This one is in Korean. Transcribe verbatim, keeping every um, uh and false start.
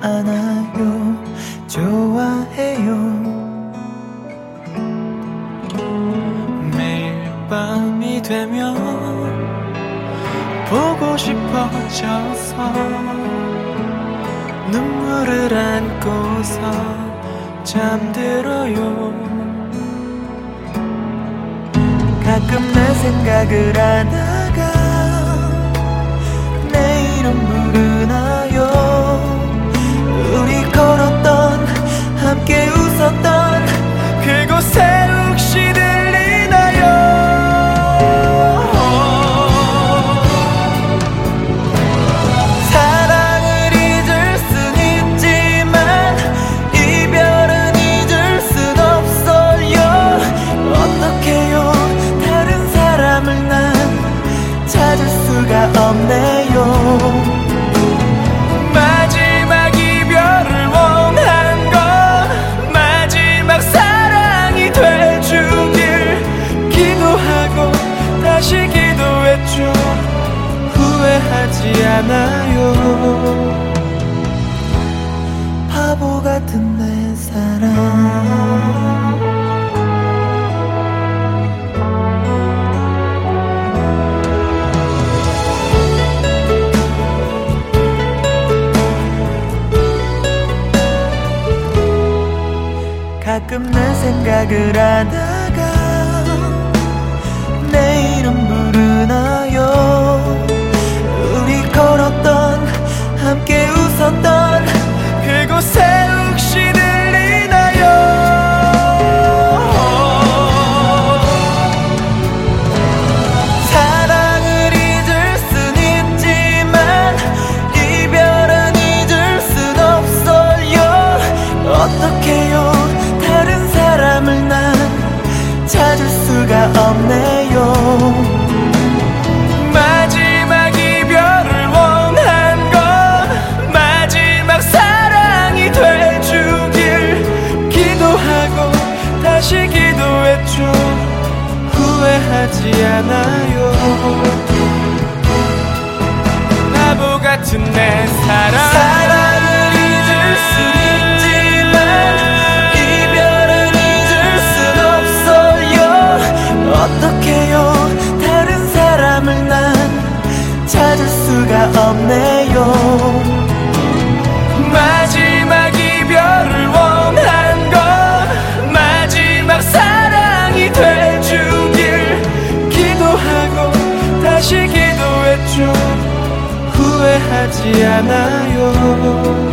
않아요. 좋아해요. 매일 밤이 되면 보고 싶어져서 눈물을 안고서 잠들어요. 가끔 내 생각을 하다가 내 이름 부르나요. 우리 걸었던 함께 웃었던 그곳에 혹시 들리나요. 사랑을 잊을 순 있지만 이별은 잊을 순 없어요. 어떡해요. 다른 사람을 난 찾을 수가 없네요. 마지막 이별을 원한 건 마지막 사랑이 돼주길 기도하고 다시 기도했죠. 후회하지 않아요. 바보 같은 내 사랑. 가끔 내 생각을 하다가 내 이름 부르나요. 우리 걸었던 함께 웃었던 그곳에 혹시 들리나요. 사랑을 잊을 순 있지만 이별은 잊을 순 없어요. 어떡해요. 다른 사람을 난 찾을 수가 없네요. 마지막 이별을 원한 건 마지막 사랑이 돼주길 기도하고 다시 기도했죠. 후회하지 않아요. 바보 같은 내 사랑. 사랑을 잊을 수 어떡해요. 다른 사람을 난 찾을 수가 없네요. 마지막 이별을 원한 건 마지막 사랑이 돼주길 기도하고 다시 기도했죠. 후회하지 않아요.